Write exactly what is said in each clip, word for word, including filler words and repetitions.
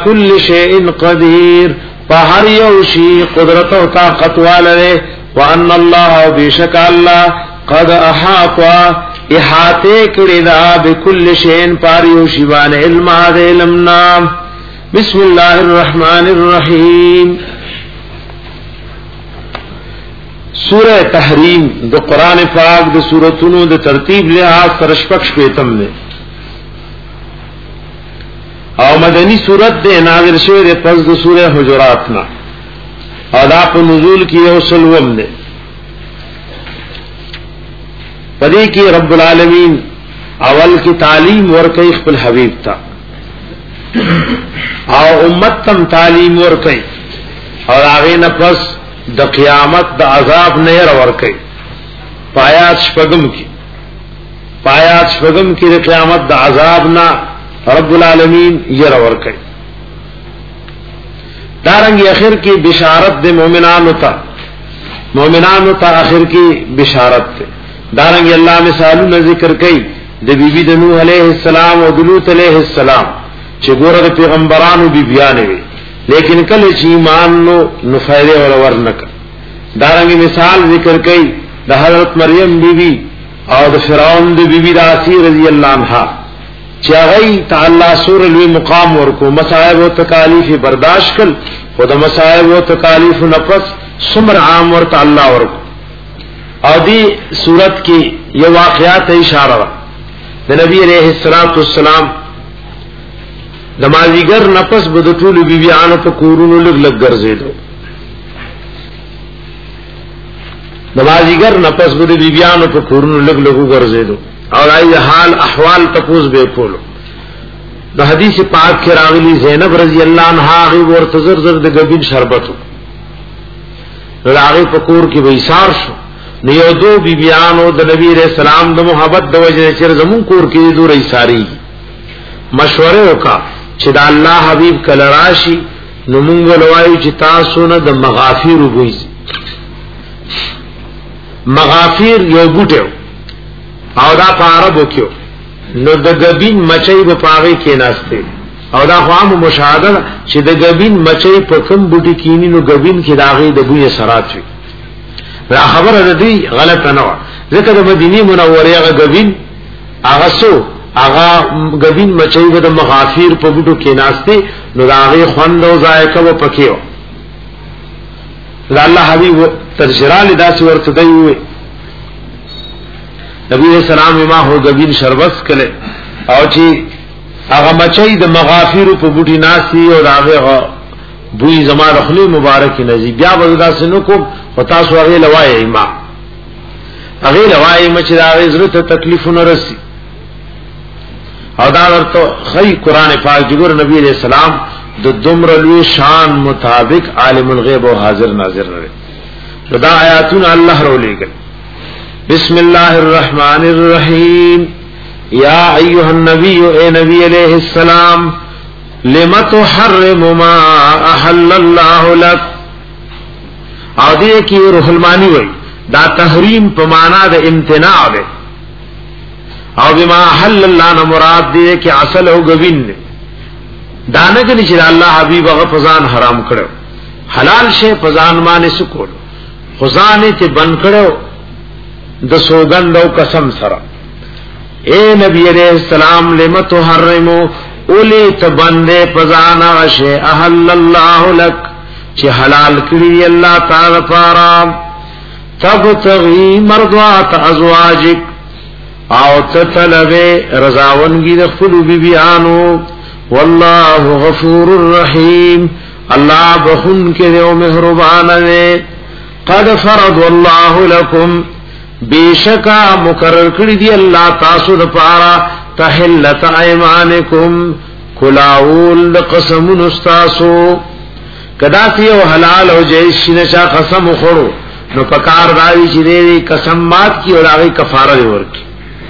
كل شيء قدير فهر يوشي قدرت و طاقت والده وان الله بشك الله قد احاط احاطه کردا بكل شيء پار يوشي وان علم هذا علمنا. بسم الله الرحمن الرحيم. سورہ تحریم دو قرآن پاک دو سورتونو دو ترتیب لحاظ سرشپکش پیتم دے او مدنی سورت دے نازل شوی دے پس دو سورہ حجراتنا او دا پا نزول کی او سلوم دے پدی کی رب العالمین اول کی تعلیم ورکی خپل حبیب تا او امت تم تعلیم ورکی اور آغی نفس د قیامت د عذاب نه ورکي پایات شپغم کی پایات شپغم کی د قیامت د عذاب نه رب العالمین ير ورکي دارنګ اخر کی بشارت د مؤمنانو ته مؤمنانو ته اخر کی بشارت ته دارنګ الله مثالونه ذکر کوي د بیبي د نوح علیہ السلام او د لوط علیہ السلام چې ګوره د پیغمبرانو بی بیان وي لیکن کله چې ایمان نو نو فائدې ور ورنک. دارنګ مثال ذکر کړي د حضرت مریم بیبي او د فرعون د بیبي راسی رضی الله عنها چې هغه تعالی سور لوی مقام ورکو مصائب او تکالیف برداشت کړ خو د مصائب او تکالیف نفس سمر عام ور تعالی ورکو. او دې صورت کې یو واقعات اشاره ده د نبی عليه الصلاه والسلام دمازیگر نفس بدطول بی بیانو پا کورونو لگ لگ گرزیدو دمازیگر نفس بد بی بیانو پا کورونو لگ لگو گرزیدو اور آئی حال احوال تپوز بے کولو دا حدیث پاک کے راغلی زینب رضی اللہ عنہ آغی ورتظر زرد گبین شربتو راغی پا کور کی بیسار شو نیو دو بی بیانو دا نبی علیہ السلام دا محبت دا وجہ چر زمون کور کی دو ریساری مشورے ہوکا چې دا الله حبیب کله راشي نو مونږ لوایو چې تاسو نه د مغافیر وګورئ. مغافیر یو بوټو او دا په عربو کې نو د غبین مچۍ په پاغه کې ناشته او دا خو هم مشاهده چې د غبین مچۍ په کوم بوټي کې نو غبین کې داغه د بوی سرات وي. دا خبره ده دی غلطه نه و ځکه د مدینه منوره هغه غبین هغه سو اغا غبین مچئی و د مغافیر په بوټو کې ناشته نو داغه خوند او ذائقه و پکيو الله حبیب ترشرال داس ورته دی وي نبی اسلام ما هو غبین شربت کله او چې هغه مچئی د مغافیر په بوټي ناشتي او داغه بوئی زما رخلی مبارک نزی بیا ودا سنو کو پتا سو هغه لوای ما هغه لوای مچ داغه ضرورت تکلیف نه رسی او دا ورته خی قران پاک جګور نبی علیہ السلام د دمر لوی شان مطابق عالم الغیب او حاضر ناظر نه دا آیاتون الله رولېګل. بسم الله الرحمن الرحیم. یا ایها النبی اے نبی علیہ السلام لم تحرم ما احل الله لك. او دې کې روح المانی وای دا تحریم په معنا د امتناع ده او بما حل الله نه مراد دی کہ اصل او غوین دانه کې چې الله حبیب هغه فزان حرام کړو حلال شی فزان باندې سکول خزانه ته بن کړو د سوګند او قسم سره. اے نبی علیہ السلام لم تحرمو اولی تبندے فزان غشی احل اللہ لک چی حلال کری اللہ تعالی پارا تبتغی مرضات ازواجک او تطلبے رضاونگی دخلو بی بیانو واللہ غفور الرحیم اللہ بخن کے دیو مہربان دے قد فرض اللہ لکم بیشکا مقرر کری دی اللہ تاسو دپارا تحلت ایمانکم کلاول قسم نستاسو کدا سیو حلال ہو جائش نشا قسم خورو نو پکار داوی چی دے قسم مات کی اور آگئی کفارہ دے ورکی.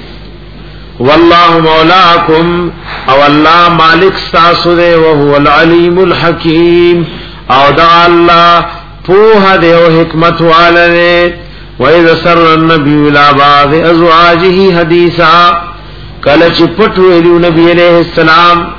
واللہ مولاکم او اللہ مالک ستاسو دے وہو العلیم الحکیم او دا اللہ پوہ دے و حکمت والا دے. وَإِذَا سَرَّ النَّبِيُّ إِلَى بَعْضِ أَزْوَاجِهِ حَدِيثًا کله چې پټ ویلو نبی علیہ السلام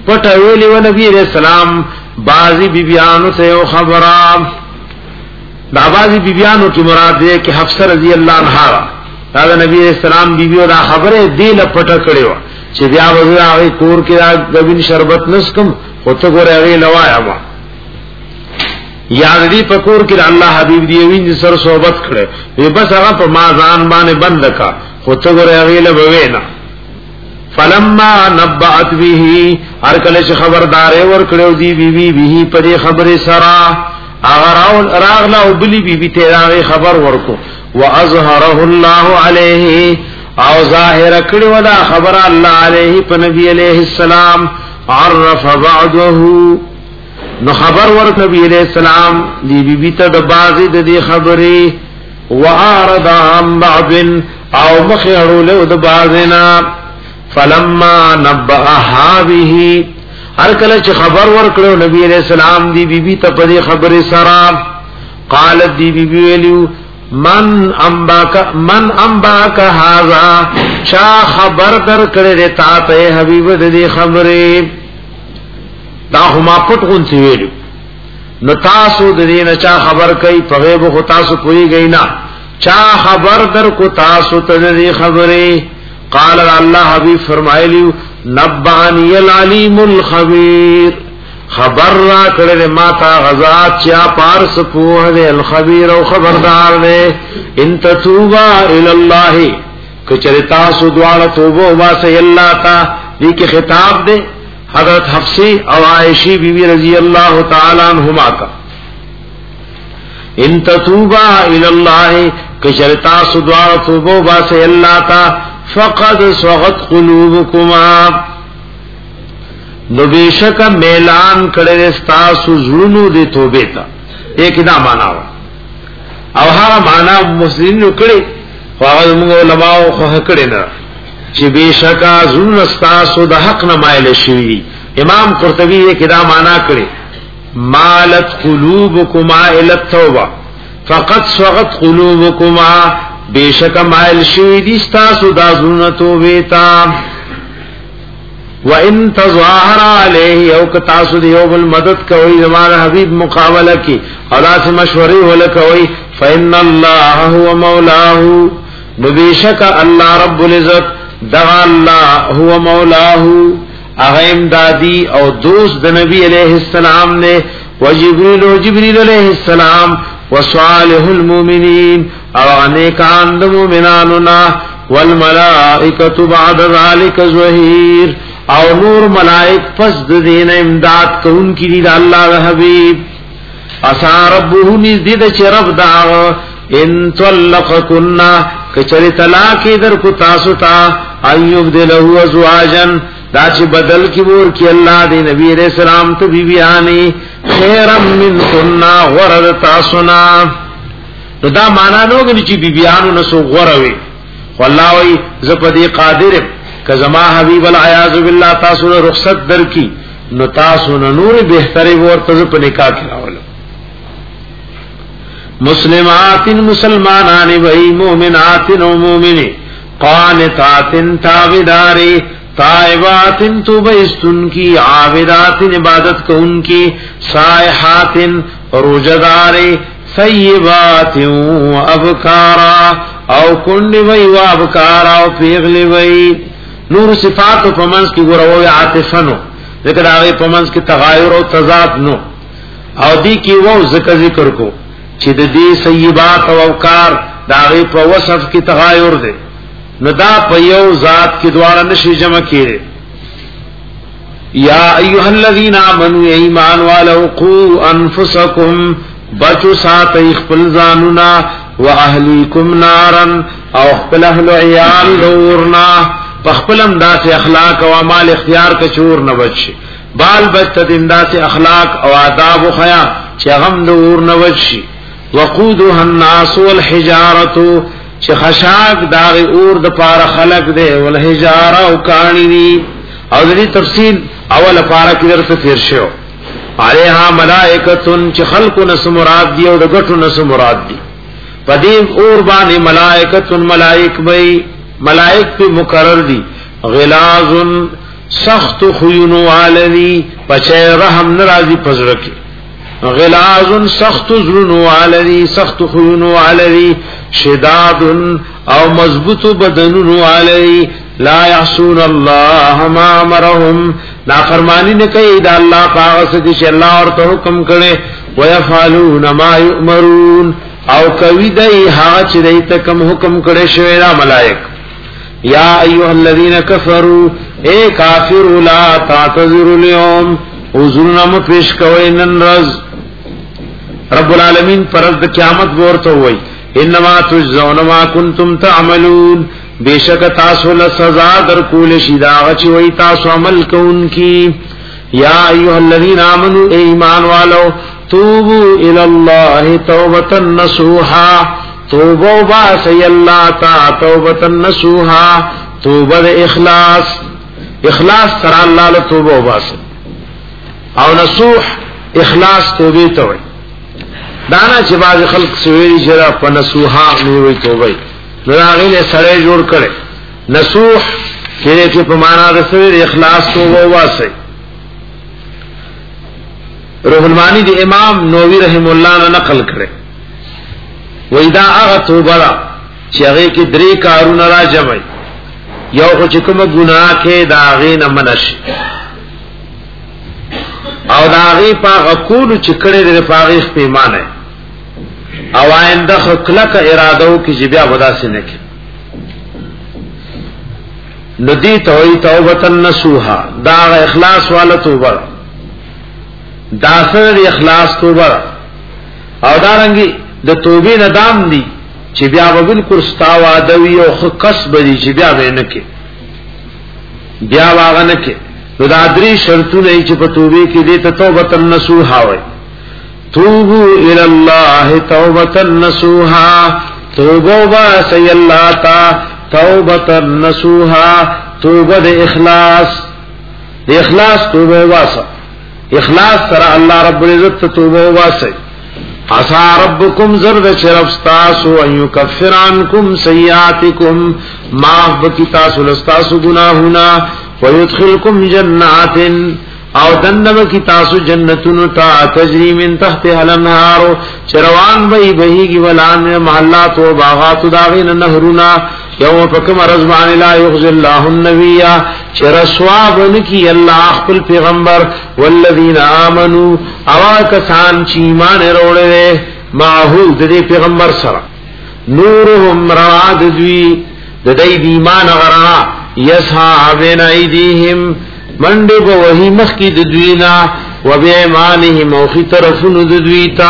پټ ویلی و نبی علیہ السلام بعضی بیبیانو ته خبره. دا بعضی بیبیانو کی مراد ده کہ حفصہ رضی اللہ عنہا دا نبی علیہ السلام بیبیو دا خبره دی لپټه کړو چې بیا وځه هغه کور کې دا غوین شربت نسکم خو ته ګوره هغه لوایا ما یاد دی پکور کې الله حبیب دی وین سر صحبت کړي وی بس هغه په ما ځان باندې بند کا خو ته ګوره هغه لوینا. فلما نبأت به هر کله چې خبردار ور کړو دی بی بی به په خبره سرا اغراو راغلا او بلی بی بی ته هغه خبر ورکو واظهره الله عليه او ظاهر کړو دا خبر الله عليه په نبی عليه السلام عرف بعده نو خبر ورک نبی علیہ السلام دی بی بی ته د بازي د دې خبرې وعرض عن بعض او مخيرو له د بازنا. فلما نبأها به هر کله چې خبر ورکړو نبی علیہ السلام دی بی بی ته په دې خبرې سره قالت دی بی بی ویلو من انباک من انباک هذا چا خبر در کړې تا ته حبیب دې خبرې دا هما پټ غونڅ ویلو نو تاسو د دې نه چا خبر کوي په غیب خو تاسو کوی غینا چا خبر در کو تاسو ته دې خبرې. قال الله حبیب فرمایلی نبانی العلیم الخبیر خبر را کړه ما تا غزات چا پارس په دې الخبیر او خبردار دې ان تتوبا الی الله کچری تاسو دواړه توبه واسه الله تا دې کې خطاب دې حضرت حفصی او عائشی بیوی رضی اللہ تعالی عنہما کا ان تتوبا الی اللہ کشرتا سدوار توبو باسے اللہ تا فقد صغت قلوبکما نبیشک میلان کڑے استاسو زلونو دی توبے تا ایک دا مانا ہوا او ہا مانا مسلمین نو کڑے خواہد منگو علماء خواه کڑے نا چی بیشکا زلون استاسو دا حق نمائل شوی. امام قرطبی یہ کدا مانا کرے مالت قلوبکما الی التوبہ فقط صغت قلوبکما بیشکا مائل شوی دی استاسو دا زلون توبیتا. وَإِن تَظَاهَرَ عَلَيْهِ او کتاسو دیو بالمدد کوئی زمان حبیب مقابلہ کی اولا سے مشوری ولکوئی فَإِنَّ اللَّهَ هُوَ مَوْلَاهُ نبیشک اللہ رب العزت دغا اللہ هو مولاه اغیم دادی او دوست د نبی علیہ السلام نے و جبریل و جبریل علیہ السلام و صالح المومنین او انیکان د مومناننا والملائکۃ بعد ذلک ظہیر او نور ملائک پس د دین امداد کون کی دی اللہ حبیب. اسا ربه نزدید چ رب دا ان طلقکنا کچری طلاق در کو تاسو تا ایوب دلہو ازواجن دا چی بدل کی بور کی اللہ دی نبی علیہ السلام تو بی بی آنی خیرم من کننا غرد تاسونا تو دا مانا نوگنی چی بی بی آنو نسو غروی واللہ وی زپدی قادر کزما حبیب العیاذ باللہ تاسونا رخصت در کی نو تاسونا نور بہتری بور تزپ نکاح کی راولو. مسلمات مسلمانان وہی مومنات و مومنی قانتات تابداری تائبات توبیستن کی عابدات عبادت کو ان کی سائحات روجداری سیبات و ابکارا او کنڈی وی و ابکارا و پیغلی وی. نور صفات و پمنس کی گروہ عاطفنو ذکر آگئی پمنس کی تغایر و تضاد نو او دی کی وہ ذکر ذکر کو چې د دې سیبات او اوکار داغه په وصف کې تغایر دي نو دا په یو ذات کې دواړه نشي جمع کړي. یا ایها الذین آمنوا ایمان والو قوا انفسکم بچو ساتئ خپل ځانونه واهلیکم نارن او خپل اهل عیال دورنا په خپل انداز اخلاق او اعمال اختیار کا چور نه بچي بال بچ د انداز اخلاق او آداب او حیا چې هم دور نه بچي. وقودها الناس والحجارة چه خشاک داغی اور دا پارا خلق دے والحجارة او کانی دی او دی تفصیل اول پارا کدر تفیر شو علیہا ملائکتن چه خلقو نس مراد دی او دا گٹو نس مراد دی پدیم اور بانی ملائکتن ملائک بی ملائک پی مقرر دی غلازن سخت خيونو علني پچه رحم ناراضي پزړه غلاظ سخت زرنو علني سخت خيونو علني شداد او مضبوط بدنونو علني لا يعصون الله ما امرهم لا فرمانی نه کوي دا الله پاک څه چې الله ورته حکم کړي ويفعلون ما يؤمرون او کوي دای هغه چې دای ته کوم حکم کړي شوی را ملائک یا ایها الذين كفروا اے کافر لا تعتذروا اليوم حضورنا م پیش کوي نن رز رب العالمین پرز د قیامت ورته وای انما تجزون ما کنتم تعملون بیشک تاسو له سزا در کول شي دا چې وای تاسو عمل کوونکی یا ایها الذین آمنوا ایمان والو توبوا الی الله توبه نصوحا توبوا باسی الله تا توبه نصوحا توبه اخلاص اخلاص سره الله له توبه وباس او نصوح اخلاص توبه ته وای دانا چې باز خلق سویری جرا په نصوحا نیوي توبه راغی له سره جوړ کړي نصوح کې چې په معنا د سویر اخلاص توبه واسي روح المانی دی امام نووی رحم الله نے نقل کړي وېدا هغه توبه را چې هغه کې درې کارونه را جمعي یو خو چې کوم ګناه کې دا غي نه منش او دا غي په کول چې کړي د پاغي پیمانه او آئنده خلق اراده او کی جبیا ودا سے نہ کی ندی توئی توبه نصوحا دا اخلاص والا توبه دا سره اخلاص توبه او دارنګي د توبې ندام دي چې بیا بالکل استاوا دوی او خص بدی چې بیا نه کې بیا واغ نه کې نو دا درې شرطونه چې په توبې کې دي ته توبه نصوحا وای توبوا الى الله توبه نصوحا توبوا باسی الله تا توبه نصوحا توبه د اخلاص د اخلاص توبه واسه اخلاص سره الله رب العزت توبه واسه عسى ربكم زرد شرفستاسو ان يكفر عنكم سيئاتكم معاف بکی تاسو لستاسو گناہونا ويدخلكم جنات او دندم کی تاسو جنتون تا تجری من تحت الانهار چروان بئی بئی کی ولان محلات و باغات داغین نهرنا یوم فکم رزبان لا یغزی اللہ النبی چرسوابن کی اللہ اخبر پیغمبر والذین آمنوا اواکسان چیمان روڑے دے معہود دے پیغمبر سر نورهم رواد دوی ددی دیمان غرا یسحا بین ایدیهم منډه به وਹੀ مخ کی د دوینا و بیمانه موخی طرفن د دویتا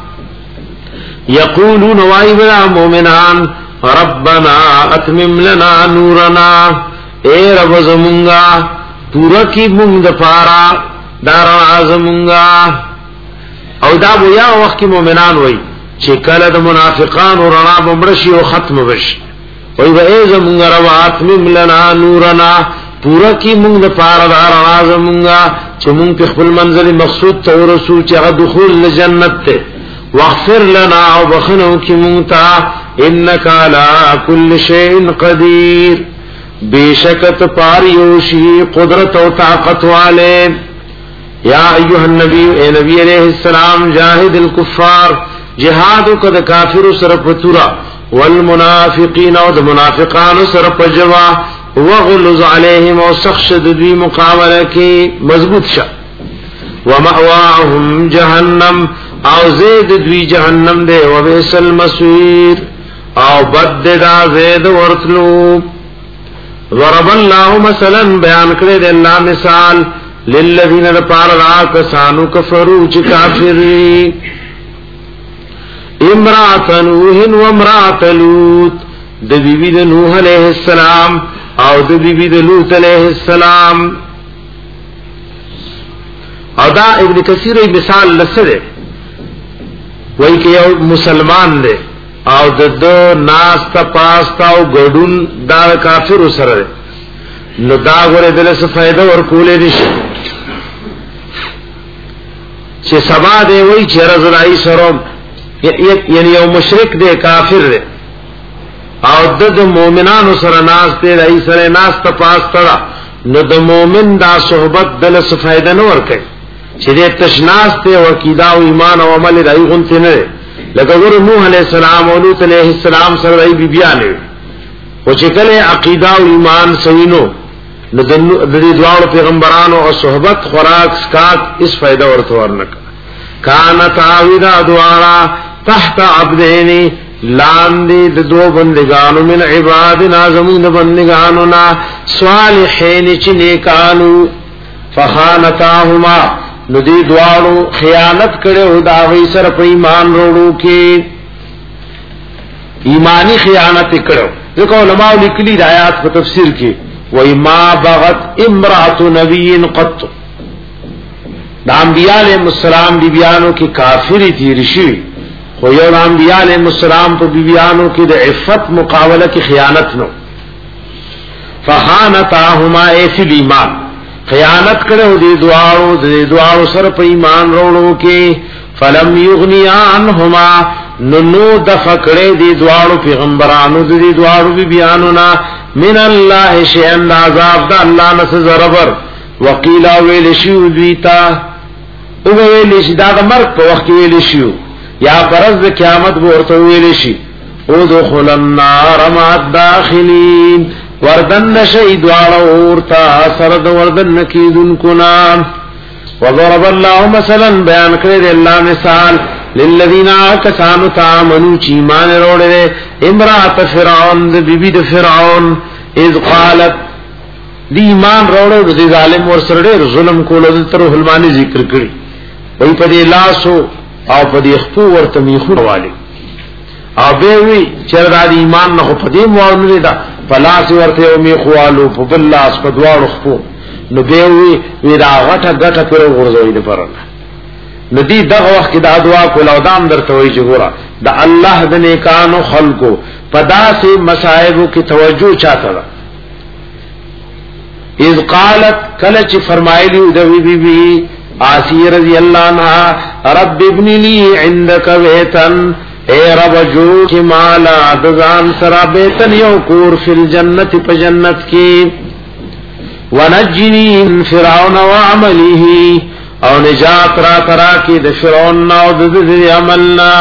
یقولون وایبا مومنان ربنا اتمم لنا نورنا اے رب زمونگا پورا کی مونږ د پارا دار اعظمونگا او دا بیا وخت کی مومنان وای چې کله د منافقان او رڼا بمړشي او ختم بشي وای به ای زمونگا رب اتمم لنا نورنا پورا کی مونږ د پاره دار راز مونږه چې مونږ په خپل منزل مقصود ته ورسول چې هغه دخول جنت ته واغفر لنا او بخنو کی مونږ ته انک علی کل شیء قدیر بیشکت پاریوشی قدرت او طاقت والے یا ایها النبی اے نبی علیہ السلام جاهد الکفار جهاد کو د کافر سره پتورا والمنافقین او د منافقان سره پجوا وغلظ عليهم وسخشد دوی مقابله کی مضبوط شه ومأواهم جهنم او زید دوی جهنم دے وبئس المصير او بد دا زید ورتلو ضرب الله مثلا بیان کړی دی الله مثال للذین لپاره کسانو کفروا چې کافری امرأة نوح و امرأة لوط د بیبی د نوح علیہ السلام او د بیبی د لوط علیہ السلام او دا ابن کثیر مثال لسره وای کې یو مسلمان دی او د دو ناس تا پاستا او ګډون دا کافر سره نو دا غره دله څه فائدہ ورکولې نشي چې سبا دی وای چې رضای سره یعنی یو مشرک دی کافر دی او د مؤمنانو سره ناس ته رئیس سره ناس ته پاس تړه نو د مؤمن دا صحبت دل څه فائدہ نه ورکړي چې دې تشناس ته او عقیده او ایمان او عمل دای غونته نه لکه ګور نوح علیہ السلام او لوط علیہ السلام سره ای بیبیانه او چې کله عقیده او ایمان سوینو نو د دې دوه پیغمبرانو او صحبت خوراک سکات اس فائدہ ورته ورنک کان تعویدا دوارا تحت عبدین لاندې د دو بندگانو من عبادنا زمون بندگانو نا صالحین چې نیکانو فخانتاهما نو دې دوارو خیانت کړو دا وی سره په ایمان وروړو کې ایمانی خیانت کړو ځکه علماء لیکلي د آیات په تفسیر کې وای ما بغت امراه نبی قط د انبیاء علیهم السلام دی بیانو کې کافری دي رشي خو یو د انبیاء علیهم السلام په بیانو کې د عفت مقابله کې خیانت نو فخانتاهما فی الایمان خیانت کړو دي دعاو دي دعاو سره په ایمان وروړو کې فلم یغنیا عنهما نو د فکړې دي دعاو پیغمبرانو دي دعاو بیانو نا من الله شیئن عذاب دا الله نس زربر وقیل ویل شو دیتا او ویل شي دا د مرګ په وخت ویل شو یا فرض د قیامت ورته ویل شي او دخل النار مع الداخلین وردن شهید ورتا سرد وردن کیدن کنا وضرب الله مثلا بیان کړی الله مثال للذین آکسانو تامنوا چی ایمان وروړي امراه فرعون د بیبی د فرعون اذ قالت دی ایمان وروړو د ظالم ور سره ظلم کولو تر حلمانی ذکر کړي وای په دې لاسو او په دې خپو ورته میخو والي او به وی چې د ایمان نه په دې موونه ده پلاس ورته میخوالو په بل لاس په دواړو خپو نو به وی وی دا غټه غټه پر ورځوي د پرنه ندی دغه وخت دا دعا کول او دام درته وی چې ګوره د الله د نیکانو خلقو پداسې مصائبو کی توجه چاته ده اذ قالت کله چې فرمایلی د بی بی آسی رضی اللہ عنہ رب ابن لی عندك بیتن اے رب جو کی مالا دزان سرا بیتن یو کور فی الجنت پا جنت کی ونجنی من فرعون وعمله او نجات را ترا کی د فرعون او د دې عملنا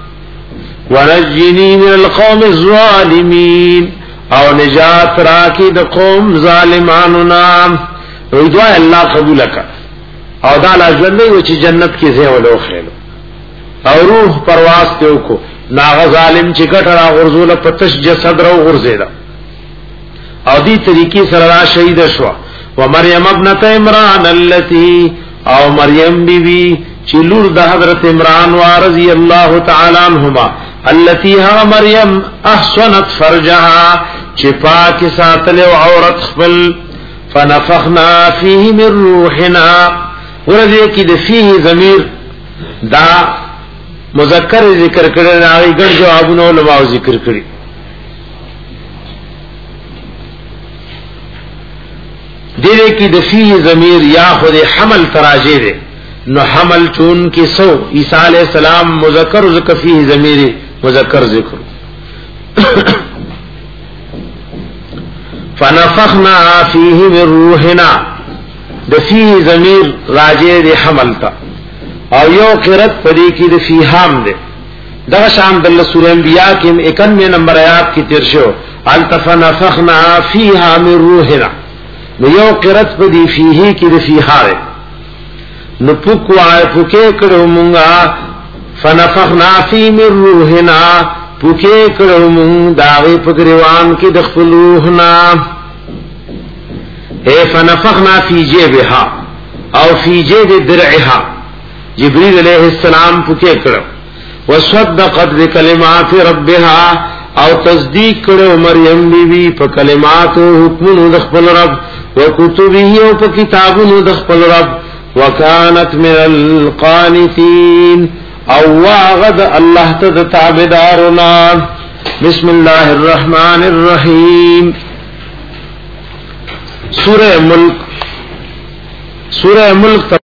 ونجنی من القوم الظالمین او نجات را کی د قوم ظالمانو نام نو دعا الله قبول کړه او دا لاجنه و چې جنت کې ځای ولو خېلو او روح پرواز ته وکړو ناغه ظالم چې ګټه را غرزول پتش جسد را غرزیدا او دې طریقې سره را شهید شو و مریم ابنه عمران التي او مریم بی بی چې لور د حضرت عمران و رضی الله تعالی عنهما التي ها مریم احسنت فرجها چې پاک ساتل او عورت خپل فنفخنا فيه من روحنا ورته کې د فيه ضمیر دا مذکر ذکر کړي راغی ګڼ جوابونه علماء ذکر کړي دې کې د فيه ضمیر یا خود حمل تراجه ده نو حمل چون کې سو عیسی علیہ السلام مذکر ذکر فيه ضمیر مذکر ذکر فنفخنا فيه من روحنا د فيه ضمیر راجه ده حمل تا او یو قرت پدې کې د فیهام ده دا شان د سورہ انبیاء کې اکانوے نمبر آیات کې تیر شو التفنفخنا فيها من روحنا نو یو قرت پدې فيه کې د فیها نو پوک وای پوکې کړو مونږه فنفخنا فی من روحنا پوکې کړو مونږ داوی پګریوان کې د خپل روحنا اے فنفخنا فی جیبها او فی جیب درعها جبريل علیہ السلام پوکې کړو وصدقت بکلمات ربها او تصدیق کړو مریم بی بی په کلمات او حکمونو د خپل رب او کتبه او په کتابونو د خپل رب وكانت من القانتين او واغد الله تتابدارنا بسم الله الرحمن الرحيم سورہ ملک سورہ ملک